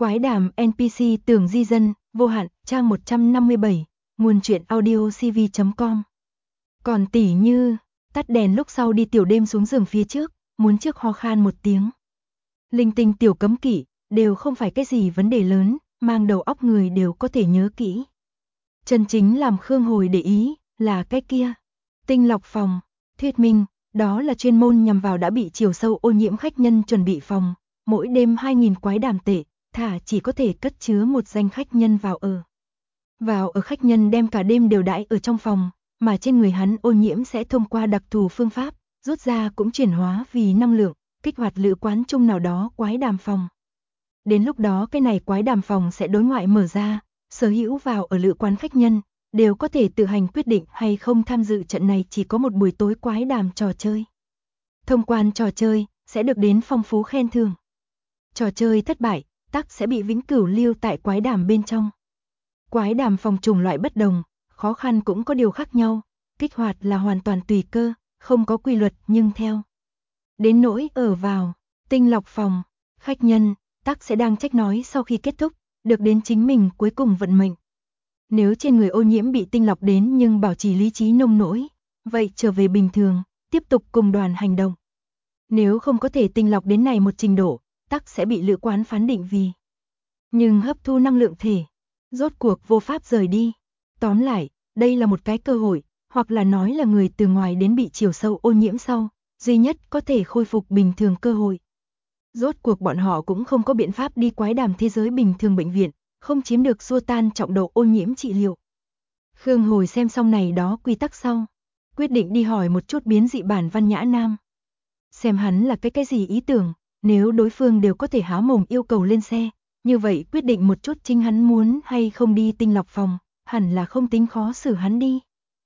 Quái đàm NPC Tường Di Dân, vô hạn, trang 157, nguồn truyện audio cv.com. Còn tỉ như, tắt đèn lúc sau đi tiểu đêm xuống giường phía trước, muốn trước ho khan một tiếng. Linh tinh tiểu cấm kỵ, đều không phải cái gì vấn đề lớn, mang đầu óc người đều có thể nhớ kỹ. Chân chính làm Khương Hồi để ý, là cái kia. Tinh lọc phòng, thuyết minh, đó là chuyên môn nhằm vào đã bị chiều sâu ô nhiễm khách nhân chuẩn bị phòng, mỗi đêm 2.000 quái đàm tệ, thả chỉ có thể cất chứa một danh khách nhân vào ở. Vào ở khách nhân đem cả đêm đều đãi ở trong phòng, mà trên người hắn ô nhiễm sẽ thông qua đặc thù phương pháp, rút ra cũng chuyển hóa vì năng lượng, kích hoạt lữ quán chung nào đó quái đàm phòng. Đến lúc đó cái này quái đàm phòng sẽ đối ngoại mở ra, sở hữu vào ở lữ quán khách nhân, đều có thể tự hành quyết định hay không tham dự trận này chỉ có một buổi tối quái đàm trò chơi. Thông quan trò chơi, sẽ được đến phong phú khen thưởng. Trò chơi thất bại, tắc sẽ bị vĩnh cửu lưu tại quái đàm bên trong. Quái đàm phòng chủng loại bất đồng, khó khăn cũng có điều khác nhau, kích hoạt là hoàn toàn tùy cơ, không có quy luật nhưng theo. Đến nỗi ở vào, tinh lọc phòng, khách nhân, tắc sẽ đang trách nói sau khi kết thúc, được đến chính mình cuối cùng vận mệnh. Nếu trên người ô nhiễm bị tinh lọc đến nhưng bảo trì lý trí nông nỗi, vậy trở về bình thường, tiếp tục cùng đoàn hành động. Nếu không có thể tinh lọc đến này một trình độ, tắc sẽ bị lữ quán phán định vì nhưng hấp thu năng lượng thể, rốt cuộc vô pháp rời đi. Tóm lại, đây là một cái cơ hội, hoặc là nói là người từ ngoài đến bị chiều sâu ô nhiễm sau, duy nhất có thể khôi phục bình thường cơ hội. Rốt cuộc bọn họ cũng không có biện pháp đi quái đàm thế giới bình thường bệnh viện, không chiếm được xua tan trọng độ ô nhiễm trị liệu. Khương Hồi xem xong này đó quy tắc sau, quyết định đi hỏi một chút biến dị bản Văn Nhã Nam. Xem hắn là cái gì ý tưởng, nếu đối phương đều có thể há mồm yêu cầu lên xe, như vậy quyết định một chút chính hắn muốn hay không đi tinh lọc phòng, hẳn là không tính khó xử hắn đi.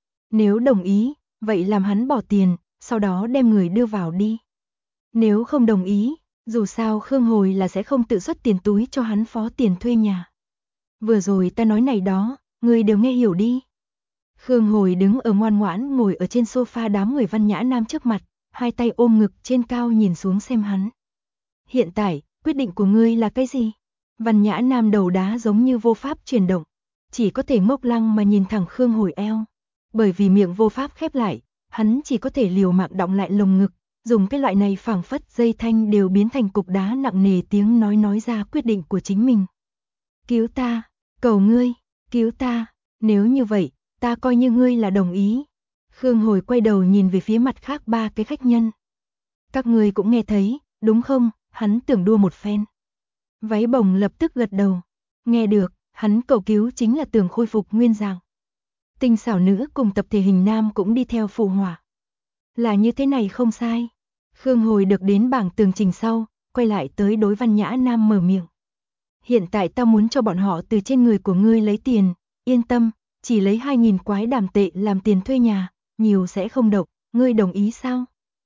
Nếu đồng ý, vậy làm hắn bỏ tiền, sau đó đem người đưa vào đi. Nếu không đồng ý, dù sao Khương Hồi là sẽ không tự xuất tiền túi cho hắn phó tiền thuê nhà. Vừa rồi ta nói này đó, người đều nghe hiểu đi. Khương Hồi đứng ở ngoan ngoãn ngồi ở trên sofa đám người Văn Nhã Nam trước mặt, hai tay ôm ngực trên cao nhìn xuống xem hắn. Hiện tại, quyết định của ngươi là cái gì? Văn Nhã Nam đầu đá giống như vô pháp chuyển động, chỉ có thể ngốc lăng mà nhìn thẳng Khương Hồi eo. Bởi vì miệng vô pháp khép lại, hắn chỉ có thể liều mạng đọng lại lồng ngực, dùng cái loại này phảng phất dây thanh đều biến thành cục đá nặng nề tiếng nói ra quyết định của chính mình. Cứu ta, cầu ngươi, cứu ta, nếu như vậy, ta coi như ngươi là đồng ý. Khương Hồi quay đầu nhìn về phía mặt khác ba cái khách nhân. Các ngươi cũng nghe thấy, đúng không? Hắn tưởng đua một phen. Váy bồng lập tức gật đầu. Nghe được, hắn cầu cứu chính là tưởng khôi phục nguyên dạng. Tinh xảo nữ cùng tập thể hình nam cũng đi theo phụ họa. Là như thế này không sai. Khương Hồi được đến bảng tường trình sau, quay lại tới đối Văn Nhã Nam mở miệng. Hiện tại ta muốn cho bọn họ từ trên người của ngươi lấy tiền, yên tâm, chỉ lấy 2.000 quái đàm tệ làm tiền thuê nhà, nhiều sẽ không độc, ngươi đồng ý sao?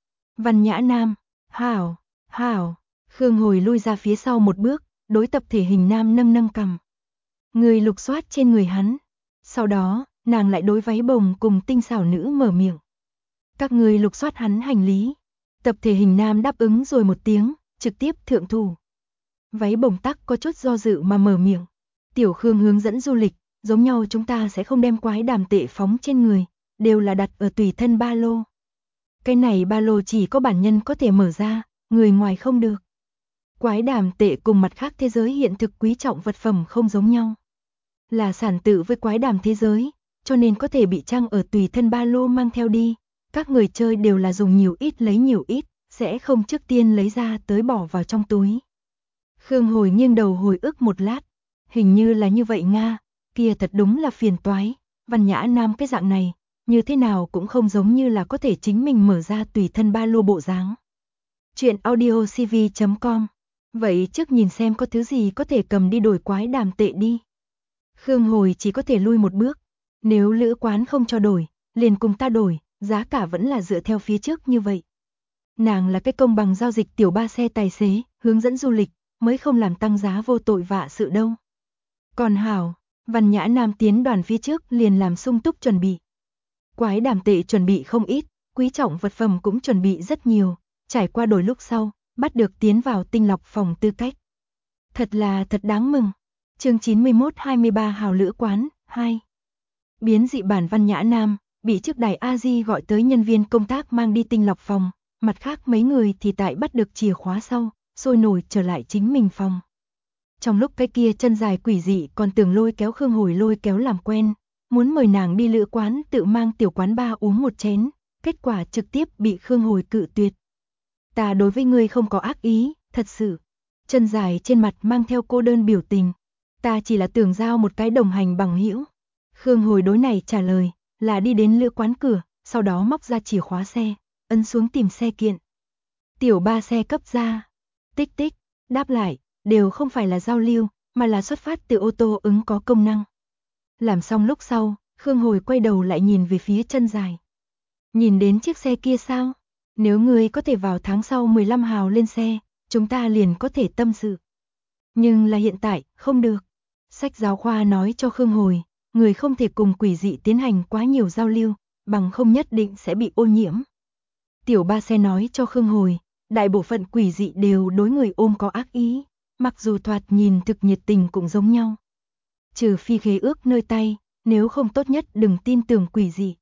Văn Nhã Nam, hảo, hảo. Khương Hồi lui ra phía sau một bước, đối tập thể hình nam nâng cằm. Người lục soát trên người hắn. Sau đó, nàng lại đối váy bồng cùng tinh xảo nữ mở miệng. Các người lục soát hắn hành lý. Tập thể hình nam đáp ứng rồi một tiếng, trực tiếp thượng thủ. Váy bồng tắc có chút do dự mà mở miệng. Tiểu Khương hướng dẫn du lịch, giống nhau chúng ta sẽ không đem quái đàm tệ phóng trên người, đều là đặt ở tùy thân ba lô. Cái này ba lô chỉ có bản nhân có thể mở ra, người ngoài không được. Quái đàm tệ cùng mặt khác thế giới hiện thực quý trọng vật phẩm không giống nhau. Là sản tự với quái đàm thế giới, cho nên có thể bị trang ở tùy thân ba lô mang theo đi. Các người chơi đều là dùng nhiều ít lấy nhiều ít, sẽ không trước tiên lấy ra tới bỏ vào trong túi. Khương Hồi nghiêng đầu hồi ức một lát. Hình như là như vậy Nga, kia thật đúng là phiền toái. Văn Nhã Nam cái dạng này, như thế nào cũng không giống như là có thể chính mình mở ra tùy thân ba lô bộ dáng. Chuyện audio cv.com. Vậy trước nhìn xem có thứ gì có thể cầm đi đổi quái đàm tệ đi. Khương Hồi chỉ có thể lui một bước. Nếu lữ quán không cho đổi, liền cùng ta đổi, giá cả vẫn là dựa theo phía trước như vậy. Nàng là cái công bằng giao dịch tiểu ba xe tài xế, hướng dẫn du lịch, mới không làm tăng giá vô tội vạ sự đâu. Còn hảo, Văn Nhã Nam tiến đoàn phía trước liền làm sung túc chuẩn bị. Quái đàm tệ chuẩn bị không ít, quý trọng vật phẩm cũng chuẩn bị rất nhiều, trải qua đổi lúc sau, bắt được tiến vào tinh lọc phòng tư cách. Thật đáng mừng. Chương 91-23 Hào Lữ Quán 2. Biến dị bản Văn Nhã Nam, bị trước đài A-di gọi tới nhân viên công tác mang đi tinh lọc phòng, mặt khác mấy người thì tại bắt được chìa khóa sau, sôi nổi trở lại chính mình phòng. Trong lúc cái kia chân dài quỷ dị còn tưởng lôi kéo Khương Hồi lôi kéo làm quen, muốn mời nàng đi lữ quán tự mang tiểu quán bar uống một chén, kết quả trực tiếp bị Khương Hồi cự tuyệt. Ta đối với ngươi không có ác ý, thật sự. Chân dài trên mặt mang theo cô đơn biểu tình. Ta chỉ là tưởng giao một cái đồng hành bằng hữu. Khương Hồi đối này trả lời, là đi đến lữ quán cửa, sau đó móc ra chìa khóa xe, ấn xuống tìm xe kiện. Tiểu ba xe cấp ra. Tích tích, đáp lại, đều không phải là giao lưu, mà là xuất phát từ ô tô ứng có công năng. Làm xong lúc sau, Khương Hồi quay đầu lại nhìn về phía chân dài. Nhìn đến chiếc xe kia sao? Nếu ngươi có thể vào tháng sau 15 hào lên xe, chúng ta liền có thể tâm sự. Nhưng là hiện tại, không được. Sách giáo khoa nói cho Khương Hồi, người không thể cùng quỷ dị tiến hành quá nhiều giao lưu, bằng không nhất định sẽ bị ô nhiễm. Tiểu ba xe nói cho Khương Hồi, đại bộ phận quỷ dị đều đối người ôm có ác ý, mặc dù thoạt nhìn thực nhiệt tình cũng giống nhau. Trừ phi khế ước nơi tay, nếu không tốt nhất đừng tin tưởng quỷ dị.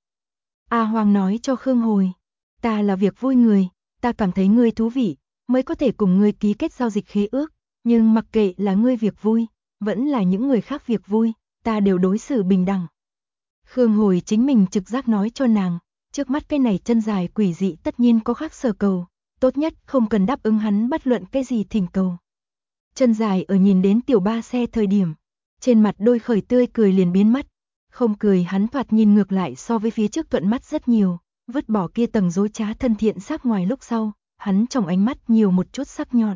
A Hoàng nói cho Khương Hồi, ta là việc vui người, ta cảm thấy ngươi thú vị, mới có thể cùng ngươi ký kết giao dịch khế ước, nhưng mặc kệ là ngươi việc vui, vẫn là những người khác việc vui, ta đều đối xử bình đẳng. Khương Hồi chính mình trực giác nói cho nàng, trước mắt cái này chân dài quỷ dị tất nhiên có khác sở cầu, tốt nhất không cần đáp ứng hắn bất luận cái gì thỉnh cầu. Chân dài ở nhìn đến tiểu ba xe thời điểm, trên mặt đôi khởi tươi cười liền biến mất, không cười hắn thoạt nhìn ngược lại so với phía trước thuận mắt rất nhiều, vứt bỏ kia tầng dối trá thân thiện sắc ngoài lúc sau, hắn trong ánh mắt nhiều một chút sắc nhọn.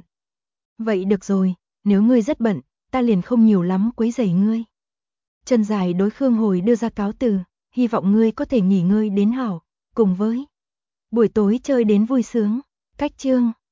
Vậy được rồi, nếu ngươi rất bận, ta liền không nhiều lắm quấy rầy ngươi. Chân dài đối Khương Hồi đưa ra cáo từ, hy vọng ngươi có thể nghỉ ngơi đến hảo, cùng với buổi tối chơi đến vui sướng. Cách chương